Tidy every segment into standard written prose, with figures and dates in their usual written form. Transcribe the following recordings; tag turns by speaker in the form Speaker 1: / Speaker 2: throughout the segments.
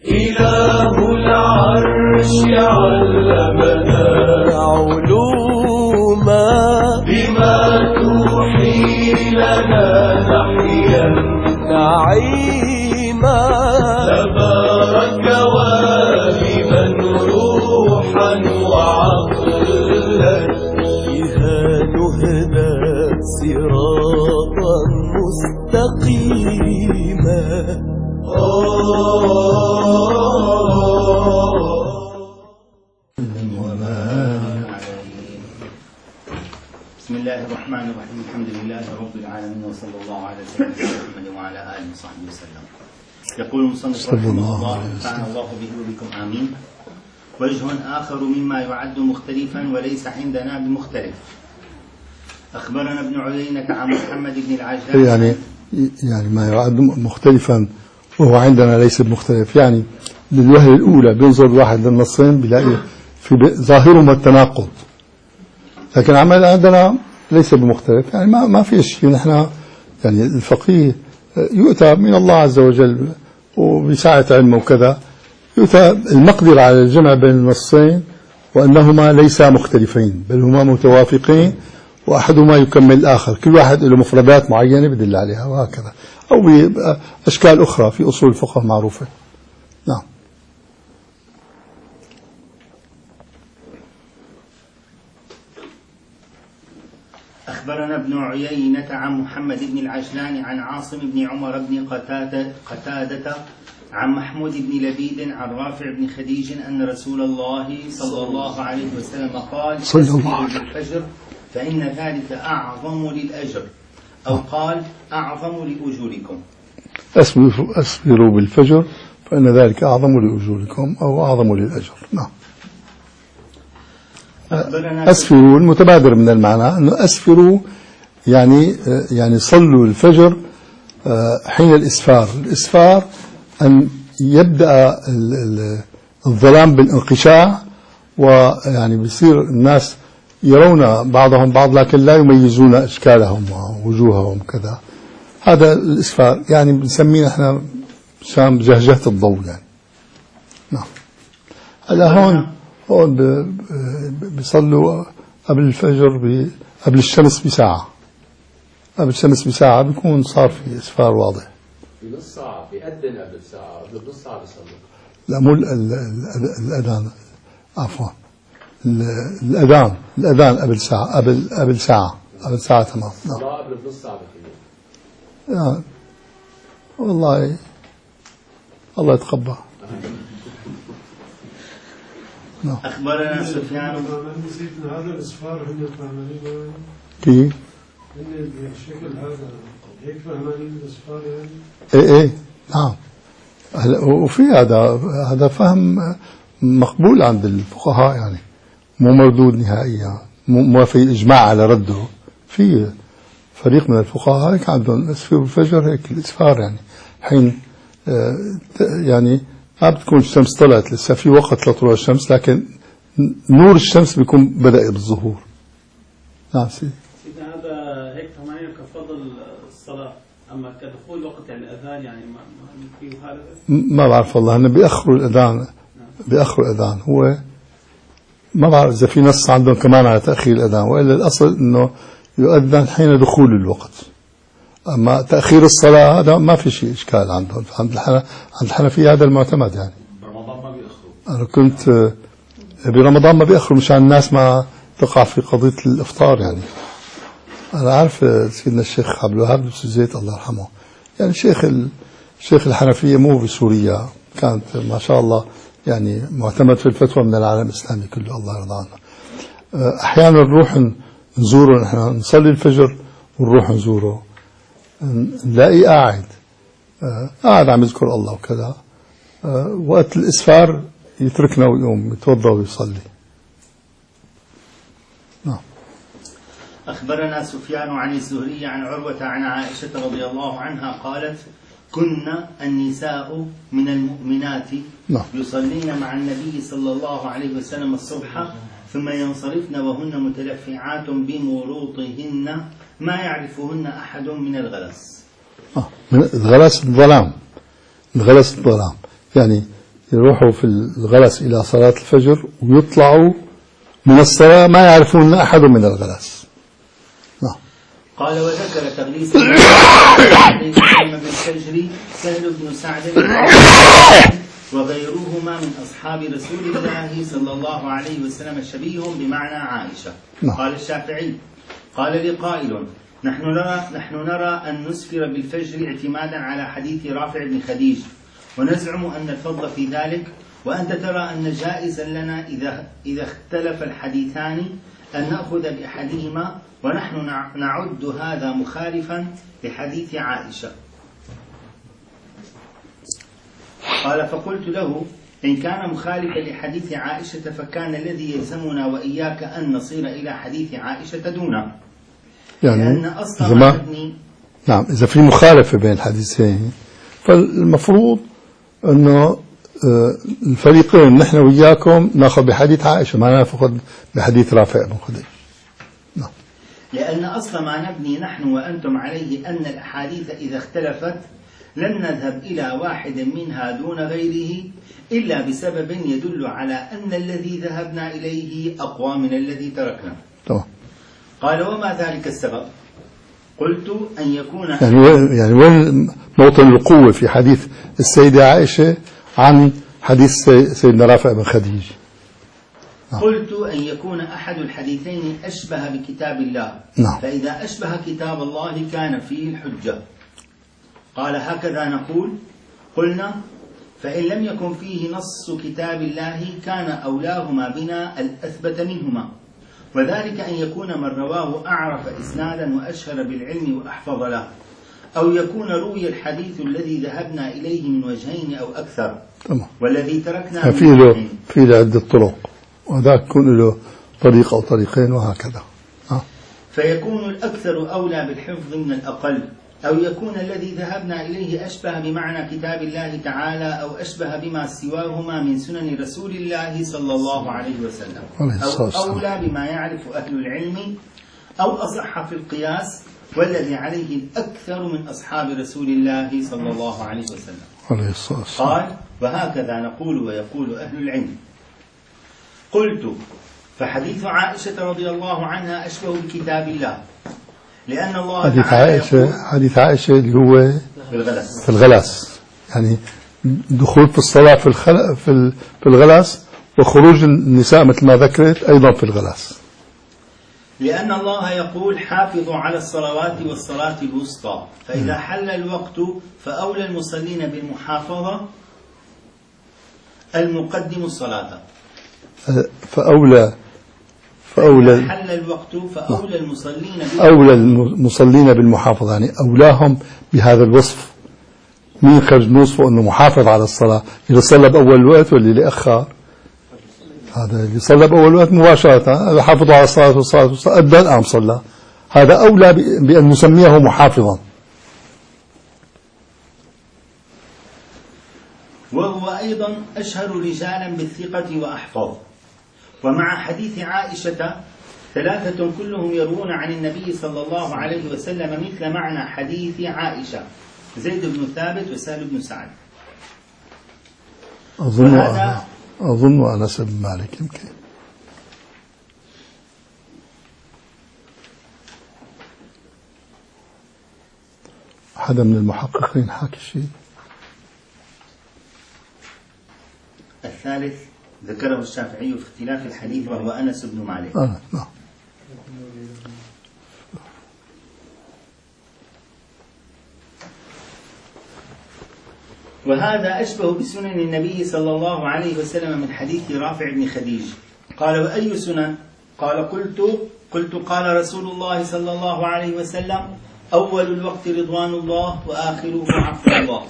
Speaker 1: إله العرش علمنا علوما بما توحي لنا نحيا نعيما تبارك واهبا روحا وعقلا بها نهدى صراطا مستقيما.
Speaker 2: بسم الله الرحمن الرحيم. الحمد لله رب العالمين، وصلى الله على سيدنا محمد وعلى آله وصحبه وسلم. يقول المصنف رحمه الله: نفعنا الله به وبكم آمين. وجه آخر مما يعد مختلفا وليس عندنا بمختلف. أخبرنا ابن عيينة عن محمد بن العجلان
Speaker 3: يعني ما يعد مختلفا وهو عندنا ليس بمختلف، يعني للوهلة الأولى بينظر الواحد للنصين بيلاقي في ظاهرهما التناقض، لكن عندنا ليس بمختلف، يعني ما في شيء. نحن يعني الفقيه يؤتى من الله عز وجل وبسعة علمه وكذا، يؤتى المقدر على الجمع بين النصين وأنهما ليس مختلفين بل هما متوافقين، وأحدهما يكمل الآخر، كل واحد له مفردات معينة بدل عليها وهكذا، أو بأشكال أخرى في أصول الفقه معروفة. نعم.
Speaker 2: أخبرنا ابن عيينة عن محمد بن العجلان عن عاصم بن عمر بن قتادة عن محمود بن لبيد عن رافع بن خديج أن رسول الله صلى الله عليه وسلم قال: أسفروا بالفجر فإن ذلك أعظم للأجر، أو قال: أعظم لأجوركم.
Speaker 3: أسفروا بالفجر فإن ذلك أعظم لأجوركم أو أعظم للأجر. نعم. أسفروا المتبادر من المعنى أنه أسفروا يعني صلوا الفجر حين الإسفار. الإسفار أن يبدأ الظلام بالانقشاع، ويعني بيصير الناس يرون بعضهم بعض لكن لا يميزون أشكالهم ووجوههم كذا. هذا الإسفار، يعني بنسميه احنا شام جهجهة الضوء يعني. نعم. هلا هون بيصلوا قبل الفجر قبل الشمس بساعة، قبل الشمس بساعة بيكون صار في إسفار واضح.
Speaker 4: بنص ساعة بيأذن قبل الساعة، قبل نص ساعة بيصلوا.
Speaker 3: لا مو الأذان، عفوا الأذان قبل ساعة، قبل ساعة تمام.
Speaker 4: الصلاة قبل بنص ساعة
Speaker 3: يعني والله الله يتقبل.
Speaker 2: أخبرنا سفيان
Speaker 5: هذا الإسفار هن فهمانين
Speaker 3: كيف؟
Speaker 5: هن بالشكل هذا هيك فهمانين الإسفار يعني؟
Speaker 3: إيه نعم. وفي هذا فهم مقبول عند الفقهاء، يعني مو مردود نهائيا، ما في إجماع على رده. في فريق من الفقهاء هيك عندهم أسفر الفجر هيك الإسفار، يعني حين يعني ما بتكون الشمس طلعت لسه في وقت لطلوع الشمس، لكن نور الشمس بيكون بدأ بالظهور. نعم سيدي.
Speaker 6: هذا هيك ثمانية كفضل الصلاة، أما كدخول وقت يعني الأذان يعني ما فيه هذا.
Speaker 3: ما بعرف والله، هن بيأخروا الأذان. هو ما بعرف إذا في نص عندهم كمان على تأخير الأذان، وإلا الأصل إنه يؤذن حين دخول الوقت. أما تأخير الصلاة هذا ما في شيء إشكال عندهم. عند الحنفية هذا المعتمد. يعني
Speaker 4: برمضان ما بيأخروا.
Speaker 3: أنا كنت برمضان ما بيأخروا مشان الناس ما تقع في قضية الإفطار. يعني أنا عارف سيدنا الشيخ عبد الوهاب بن زيد الله يرحمه، يعني شيخ الحنفية مو بسوريا، كانت ما شاء الله يعني معتمد في الفتوى من العالم الإسلامي كله، الله يرضى عنه. أحيانا نروح نزوره، نحن نصلي الفجر ونروح نزوره، نلاقي قاعد عم يذكر الله وكذا، وقت الإسفار يتركنا ويقوم يتوضأ ويصلي. نعم.
Speaker 2: أخبرنا سفيان عن الزهري عن عروة عن عائشة رضي الله عنها قالت: كنا النساء من المؤمنات يصلين مع النبي صلى الله عليه وسلم الصبح ثم ينصرفن وهن متلفعات بمروطهن ما يعرفهن أحد من الغلس.
Speaker 3: من الغلس الظلام، يعني يروحوا في الغلس إلى صلاة الفجر ويطلعوا من الصلاة ما يعرفون أحد من الغلس. نعم.
Speaker 2: قال وذكر تغليس عليه بالفجر سهل بن سعد وغيرهما من أصحاب رسول الله صلى الله عليه وسلم شبيه بمعنى عائشة. قال الشافعي قال لي قائل نحن نرى أن نسفر بالفجر اعتمادا على حديث رافع بن خديج، ونزعم أن الفضل في ذلك، وأنت ترى أن جائزا لنا إذا اختلف الحديثان أن نأخذ بأحدهما، ونحن نعد هذا مخالفا لحديث عائشة. قال فقلت له إن كان مخالفا لحديث عائشة فكان الذي يلزمنا وإياك أن نصير إلى حديث عائشة دونه،
Speaker 3: يعني
Speaker 2: لأن أصلا ما نبني.
Speaker 3: نعم، إذا في مخالفة بين الحديثين فالمفروض أنه الفريقين نحن وإياكم نأخذ بحديث عائشة، ما نأخذ بحديث رافع بن خديج. نعم.
Speaker 2: لأن أصل ما نبني نحن وأنتم عليه أن الأحاديث إذا اختلفت لن نذهب إلى واحد منها دون غيره إلا بسبب يدل على أن الذي ذهبنا إليه أقوى من الذي تركنا.
Speaker 3: طبعا.
Speaker 2: قال وما ذلك السبب؟ قلت أن يكون
Speaker 3: يعني وين موطن القوة في حديث السيدة عائشة عن حديث سيدنا رافع بن خديج؟
Speaker 2: قلت أن يكون أحد الحديثين أشبه بكتاب الله.
Speaker 3: نعم.
Speaker 2: فإذا أشبه كتاب الله كان فيه الحجة. قال هكذا نقول؟ قلنا فإن لم يكن فيه نص كتاب الله كان أولاهما بنا الأثبت منهما، وذلك أن يكون من رواه أعرف إسنادا وأشهر بالعلم وأحفظ له، أو يكون روي الحديث الذي ذهبنا إليه من وجهين أو أكثر.
Speaker 3: تمام.
Speaker 2: والذي تركنا
Speaker 3: في له عدة طرق، وذاك يكون له طريق أو طريقين وهكذا.
Speaker 2: فيكون الأكثر أولى بالحفظ من الأقل، أو يكون الذي ذهبنا إليه أشبه بمعنى كتاب الله تعالى أو أشبه بما سواهما من سنن رسول الله صلى الله عليه وسلم، أو أولى بما يعرف أهل العلم، أو أصح في القياس، والذي عليه الأكثر من أصحاب رسول الله صلى الله عليه وسلم. قال وهكذا نقول ويقول أهل العلم. قلت فحديث عائشة رضي الله عنها أشبه بكتاب الله، لأن الله
Speaker 3: حديث عائشة اللي هو في الغلس، يعني دخول في الصلاة في الغلس، وخروج النساء مثل ما ذكرت أيضا في الغلس.
Speaker 2: لأن الله يقول حافظوا على الصلوات والصلاة الوسطى، فإذا حل الوقت فأولى المصلين بالمحافظة المقدم الصلاة.
Speaker 3: فأولى
Speaker 2: حل الوقت فأولى
Speaker 3: المصلين بالمحافظة، يعني أولاهم بهذا الوصف. مين خرج نوصفه أنه محافظ على الصلاة؟ اللي صلى بأول الوقت واللي أخر؟ هذا اللي صلى بأول وقت مباشرة حافظوا على الصلاة والصلاة أدى الآن صلى، هذا أولى بأن نسميه محافظا.
Speaker 2: وهو أيضا أشهر رجالا بالثقة وأحفظ. ومع حديث عائشة 3 كلهم يروون عن النبي صلى الله عليه وسلم مثل معنى حديث عائشة: زيد بن ثابت وسهل بن سعد.
Speaker 3: أظن أنس بن مالك يمكن. حدا من المحققين حكى شيء.
Speaker 2: الثالث ذكره الشافعي في اختلاف الحديث وهو أنس بن مالك.
Speaker 3: نعم.
Speaker 2: وهذا أشبه بسنن النبي صلى الله عليه وسلم من حديث رافع بن خديج. قال وأي سنن؟ قال قلت قال رسول الله صلى الله عليه وسلم: أول الوقت رضوان الله وآخره عفو الله.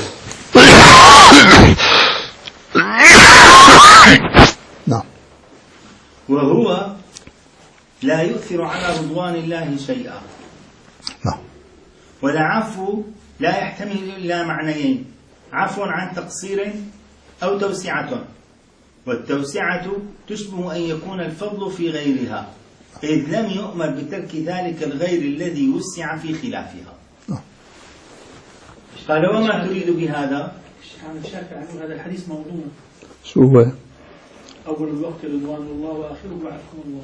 Speaker 3: نعم.
Speaker 2: وهو لا يؤثر على رضوان الله شيئا.
Speaker 3: نعم.
Speaker 2: والعفو لا يحتمل إلا معنيين: عفو عن تقصير أو توسعة، والتوسعة تشبه أن يكون الفضل في غيرها، إذ لم يؤمر بترك ذلك الغير الذي وسع في خلافها. قال وما تريد بهذا؟
Speaker 6: عن الشافعي عنه هذا الحديث موضوع.
Speaker 3: شو هو؟
Speaker 6: أول الوقت رضوان الله وآخره بعدكم الله.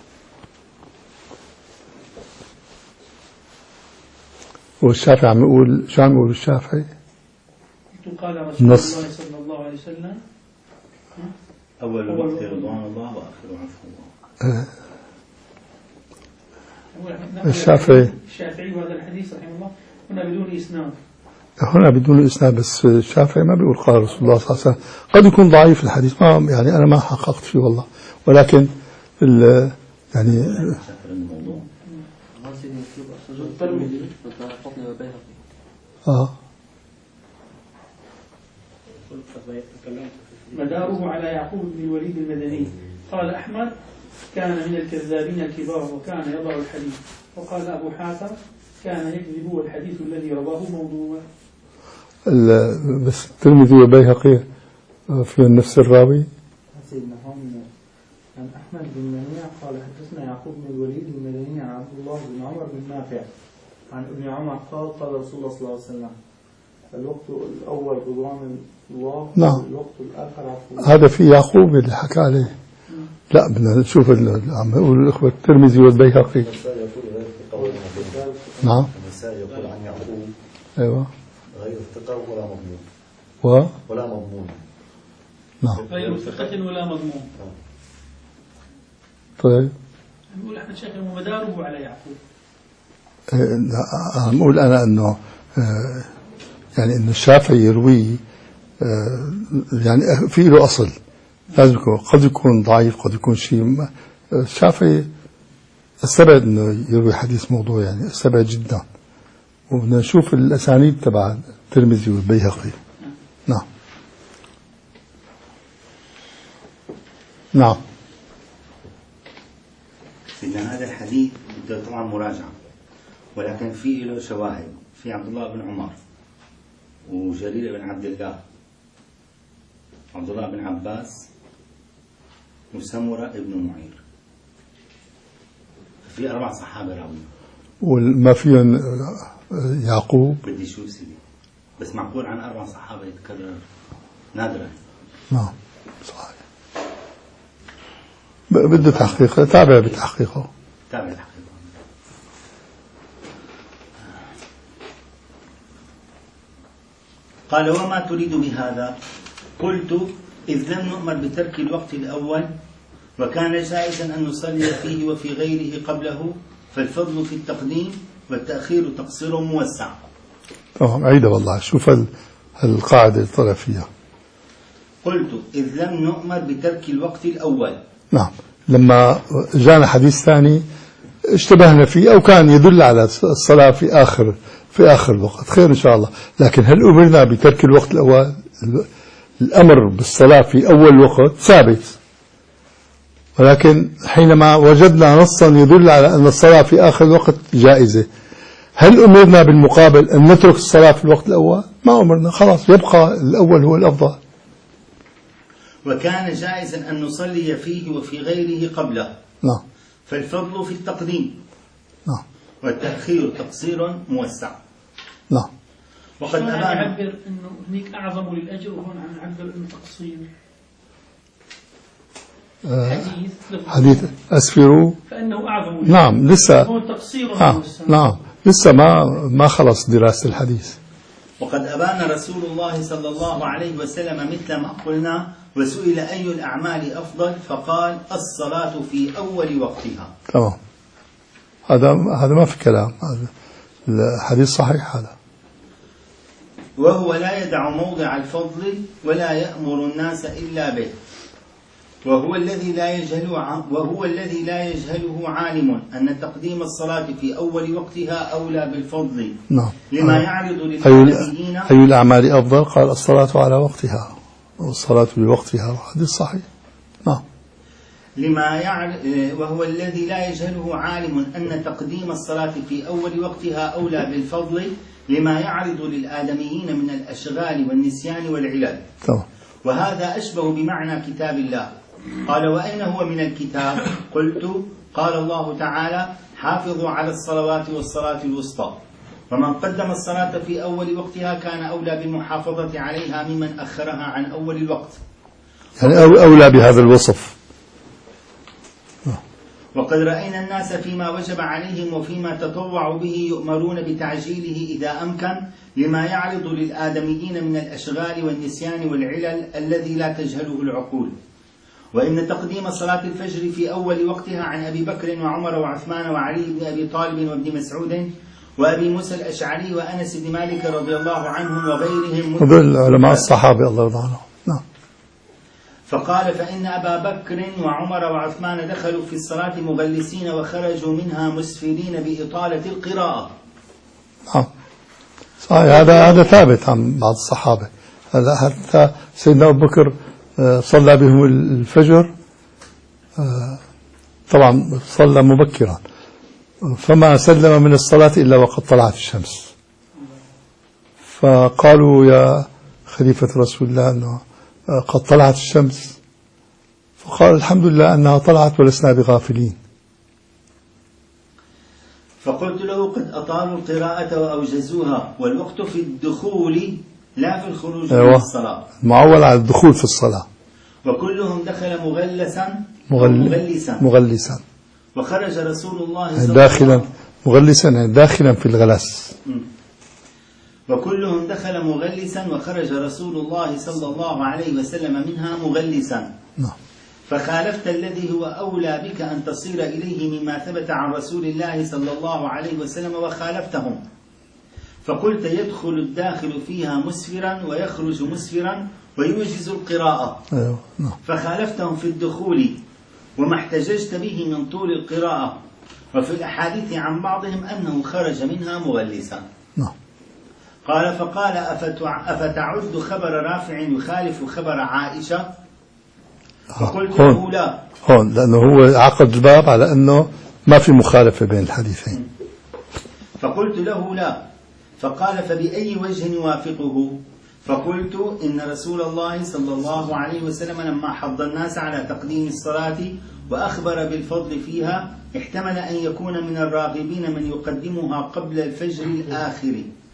Speaker 3: والشافعي عم يقول شو عم يقول الشافعي؟
Speaker 6: قال رسول الله صلى الله عليه وسلم
Speaker 2: أول الوقت رضوان الله وآخره عفو الله.
Speaker 3: الشافعي
Speaker 6: وهذا الحديث رحمه الله هنا بدون إسناد.
Speaker 3: هنا بدون إسناد، بس الشافعي ما بيقول قال رسول الله صلى الله عليه وسلم. قد يكون ضعيف الحديث، ما يعني أنا ما حققت فيه والله، ولكن يعني
Speaker 6: مداره على يعقوب بن الوليد المدني. قال أحمد كان من الكذابين الكبار وكان يضع الحديث. وقال أبو حاتم كان يكذب والحديث الذي رواه موضوع.
Speaker 3: بس الترمذي والبيهقي في نفس الراوي.
Speaker 7: سيدنا عن أحمد بن منيع قال حدثنا يعقوب بن الوليد المدني عن عبد الله بن عمر بن نافع عن ابن عمر قال رسول الله صلى الله عليه وسلم الوقت الأول رضوان الله.
Speaker 3: نعم.
Speaker 7: الوقت الآخر عفو.
Speaker 3: هذا في يعقوب اللي حكى عليه. لا بدنا نشوف عم يقول الأخوة الترمذي والبيهقي. نعم.
Speaker 8: النسائي يقول عن يعقوب
Speaker 3: أيوة
Speaker 8: غير ثقة ولا مضمون. ولا مضمون.
Speaker 3: نعم.
Speaker 6: غير ثقة ولا مضمون.
Speaker 3: طيب.
Speaker 6: نقول احنا شيخ مداره على يعقوب.
Speaker 3: عم أقول أنا إنه يعني إنه الشافعي يروي يعني في له أصل، لازم يكون، قد يكون ضعيف قد يكون شيء. الشافعي استبعد إنه يروي حديث موضوع، يعني استبعد جدا. وبدنا نشوف الأسانيد تبع الترمذي والبيهقي. نعم. نعم.
Speaker 2: إن هذا الحديث بده طبعا مراجعة، ولكن فيه له شواهد. في عبد الله بن عمر وجرير بن عبد الله، عبد الله بن عباس وسمرة ابن معير، في 4 صحابة راويين.
Speaker 3: وما فيهم يعقوب.
Speaker 2: بدي شو سيدي، بس معقول عن 4 صحابة يتكرر نادرا.
Speaker 3: نعم صحيح. بده تحقيق، تابع بتحقيقه.
Speaker 2: تابع تحقيقه. قال وما تريد بهذا؟ قلت إذ لم نؤمر بترك الوقت الأول وكان جائزا أن نصلي فيه وفي غيره قبله، فالفضل في التقديم والتأخير تقصير موسع.
Speaker 3: تمام عيدة والله. شوف القاعدة اللي طلع فيها.
Speaker 2: قلت إذ لم نؤمر بترك الوقت الأول.
Speaker 3: نعم. لما جانا حديث ثاني اشتبهنا فيه أو كان يدل على الصلاة في آخر الوقت، خير إن شاء الله. لكن هل أمرنا بترك الوقت الأول؟ الأمر بالصلاة في أول وقت ثابت، ولكن حينما وجدنا نصا يدل على أن الصلاة في آخر الوقت جائزة، هل أمرنا بالمقابل أن نترك الصلاة في الوقت الأول؟ ما أمرنا، خلاص يبقى الأول هو الأفضل.
Speaker 2: وكان جائزا أن نصلي فيه وفي غيره قبله.
Speaker 3: نعم.
Speaker 2: فالفضل في التقديم.
Speaker 3: نعم.
Speaker 2: والتأخير تقصير موسع.
Speaker 3: نعم.
Speaker 6: وقد نعبر أنه هناك أعظم للأجر وهون عم نعبر أنه تقصير.
Speaker 3: حديث أسفروا
Speaker 6: فإنه أعظم.
Speaker 3: نعم لسه.
Speaker 6: هو تقصير موسع.
Speaker 3: نعم لسه ما خلص دراسة الحديث.
Speaker 2: وقد أبان رسول الله صلى الله عليه وسلم مثل ما قلنا، وسئل أي الأعمال أفضل فقال الصلاة في أول وقتها.
Speaker 3: تمام. هذا ما في كلام، هذا الحديث صحيح هذا.
Speaker 2: وهو لا يدع موضع الفضل ولا يأمر الناس إلا به، وهو الذي لا يجهله عالم أن تقديم الصلاة في أول وقتها أولى بالفضل.
Speaker 3: نعم.
Speaker 2: لما يعرض للعالمين.
Speaker 3: أي الأعمال أفضل؟ قال الصلاة على وقتها والصلاة بوقتها، حديث صحيح. نعم.
Speaker 2: وهو الذي لا يجهله عالم أن تقديم الصلاة في أول وقتها أولى بالفضل لما يعرض للآدميين من الأشغال والنسيان والعلل.
Speaker 3: طبعا.
Speaker 2: وهذا أشبه بمعنى كتاب الله. قال وأين هو من الكتاب؟ قلت قال الله تعالى حافظوا على الصلوات والصلاة الوسطى. ومن قدم الصلاة في أول وقتها كان أولى بالمحافظة عليها ممن أخرها عن أول الوقت،
Speaker 3: يعني أولى بهذا الوصف.
Speaker 2: وقد رأينا الناس فيما وجب عليهم وفيما تطوعوا به يؤمرون بتعجيله إذا أمكن، لما يعرض للآدميين من الأشغال والنسيان والعلل الذي لا تجهله العقول. وإن تقديم صلاة الفجر في أول وقتها عن أبي بكر وعمر وعثمان وعلي بن أبي طالب وابن مسعود وأبي موسى الأشعري وأنس بن مالك رضي الله عنهم وغيرهم
Speaker 3: هذول علماء الصحابة الله يرضى عنهم. نعم.
Speaker 2: فقال: فإن أبا بكر وعمر وعثمان دخلوا في الصلاة مغلسين وخرجوا منها مسفرين بإطالة القراءة.
Speaker 3: صحيح، هذا ثابت عن بعض الصحابة. هذا حتى سيدنا أبو بكر صلى بهم الفجر، طبعا صلى مبكرا، فما سلم من الصلاة إلا وقد طلعت الشمس، فقالوا يا خليفة رسول الله أنه قد طلعت الشمس، فقال الحمد لله أنها طلعت ولسنا بغافلين.
Speaker 2: فقلت له: قد أطالوا القراءة وأوجزوها، والوقت في الدخول لا في الخروج من الصلاة،
Speaker 3: معول على الدخول في الصلاة.
Speaker 2: وكلهم دخل
Speaker 3: مغلسا
Speaker 2: وخرج رسول الله صلى الله عليه وسلم
Speaker 3: داخلا مغلسا، يعني داخلا في الغلس.
Speaker 2: وكلهم دخل مغلسا وخرج رسول الله صلى الله عليه وسلم منها مغلسا. فخالفت الذي هو أولى بك أن تصير إليه مما ثبت عن رسول الله صلى الله عليه وسلم وخالفتهم. فقلت: يدخل الداخل فيها مسفرا ويخرج مسفرا ويوجز القراءة. فخالفتهم في الدخول وما احتججت به من طول القراءة، وفي الأحاديث عن بعضهم أنه خرج منها مغلسا. قال: فقال: أفتعد خبر رافع يخالف خبر عائشة؟ فقلت له: لا.
Speaker 3: هون لأنه هو عقد الباب على أنه ما في مخالفة بين الحديثين.
Speaker 2: فقلت له: لا. فقال: فبأي وجه يوافقه؟ فقلت: إن رسول الله صلى الله عليه وسلم لما حض الناس على تقديم الصلاة وأخبر بالفضل فيها احتمل أن يكون من الراغبين من يقدمها قبل الفجر الآخر،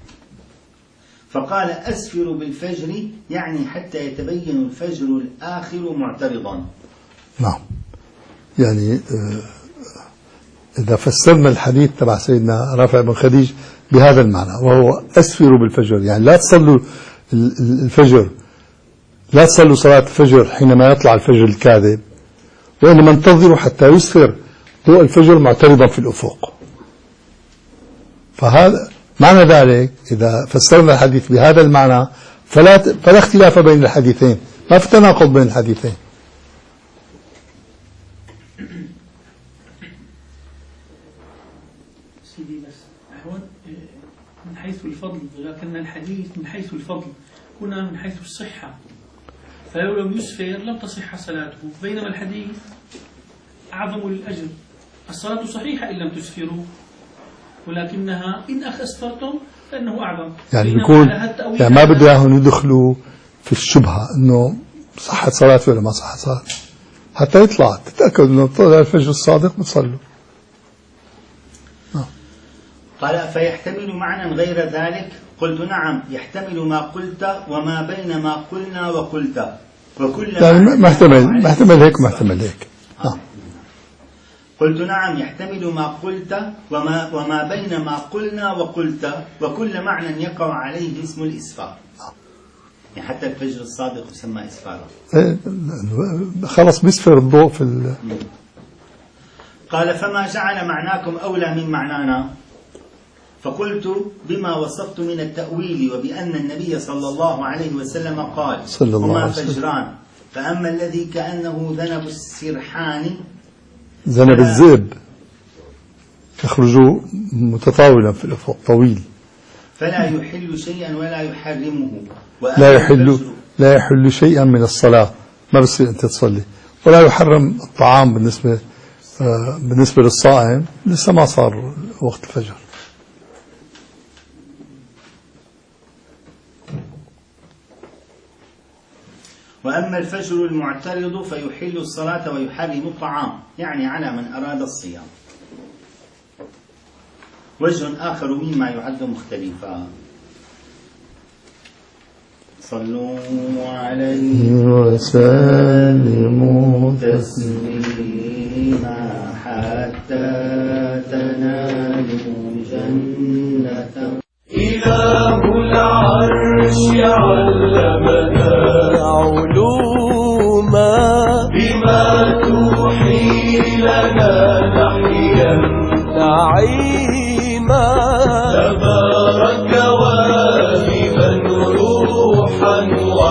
Speaker 2: فقال: أسفر بالفجر، يعني حتى يتبين الفجر الآخر معترضا.
Speaker 3: نعم، يعني إذا فسرنا الحديث تبع سيدنا رافع بن خديج بهذا المعنى، وهو أسفروا بالفجر، يعني لا تصلوا الفجر، لا تصلوا صلاة الفجر حينما يطلع الفجر الكاذب، وإنما انتظروا حتى يسفر ضوء الفجر معترضا في الأفق. فهذا معنى ذلك، إذا فسرنا الحديث بهذا المعنى فلا اختلاف بين الحديثين، ما في تناقض بين الحديثين.
Speaker 6: سيدي بس أحوال من حيث الفضل، لكن الحديث من حيث الفضل هنا من حيث الصحة، فلو لم يسفر لم تصح صلاته، بينما الحديث أعظم الأجر. الصلاة صحيحة إن لم تسفروا، ولكنها إن أسفرتم فإنه أعظم.
Speaker 3: يعني بيكون يعني ما بده إياهم يدخلوا في الشبهة إنه صحت صلاته ولا ما صحت صلاته، حتى يطلع تتأكد إنه طلع الفجر الصادق بتصلوا.
Speaker 2: قال: فيحتمل معنى غير ذلك؟ قلت: نعم، يحتمل ما قلت وما بين ما قلنا وقلت، وكل
Speaker 3: يعني محتمل هيك محتمل هيك.
Speaker 2: قلت: نعم، يحتمل ما قلت وما بين ما قلنا وقلت، وكل معنى يقع عليه اسم الإسفار. يعني حتى الفجر الصادق يسمى إسفارا.
Speaker 3: خلص بيسفر الضوء في
Speaker 2: قال: فما جعل معناكم أولى من معنانا؟ فقلت: بما وصفت من التأويل، وبأن النبي صلى الله عليه وسلم قال: هما فجران، فأما الذي كأنه ذنب السرحان،
Speaker 3: ذنب الذئب يخرج متطاولا في الأفق طويل،
Speaker 2: فلا يحل شيئا ولا يحرمه.
Speaker 3: لا يحل شيئا من الصلاة، ما بصير أنت تصلي، ولا يحرم الطعام بالنسبة للصائم، لسه ما صار وقت الفجر.
Speaker 2: وأما الفجر المعترض فيحل الصلاة ويحرم الطعام، يعني على من أراد الصيام. وجه آخر مما يعد مختلفا. صلوا عليه
Speaker 3: وسلموا
Speaker 2: تسليما حتى تنالوا جنة.
Speaker 1: إله العرش علمنا علوما بما توحي لنا نحيا نعيما. تبارك واهبا روحا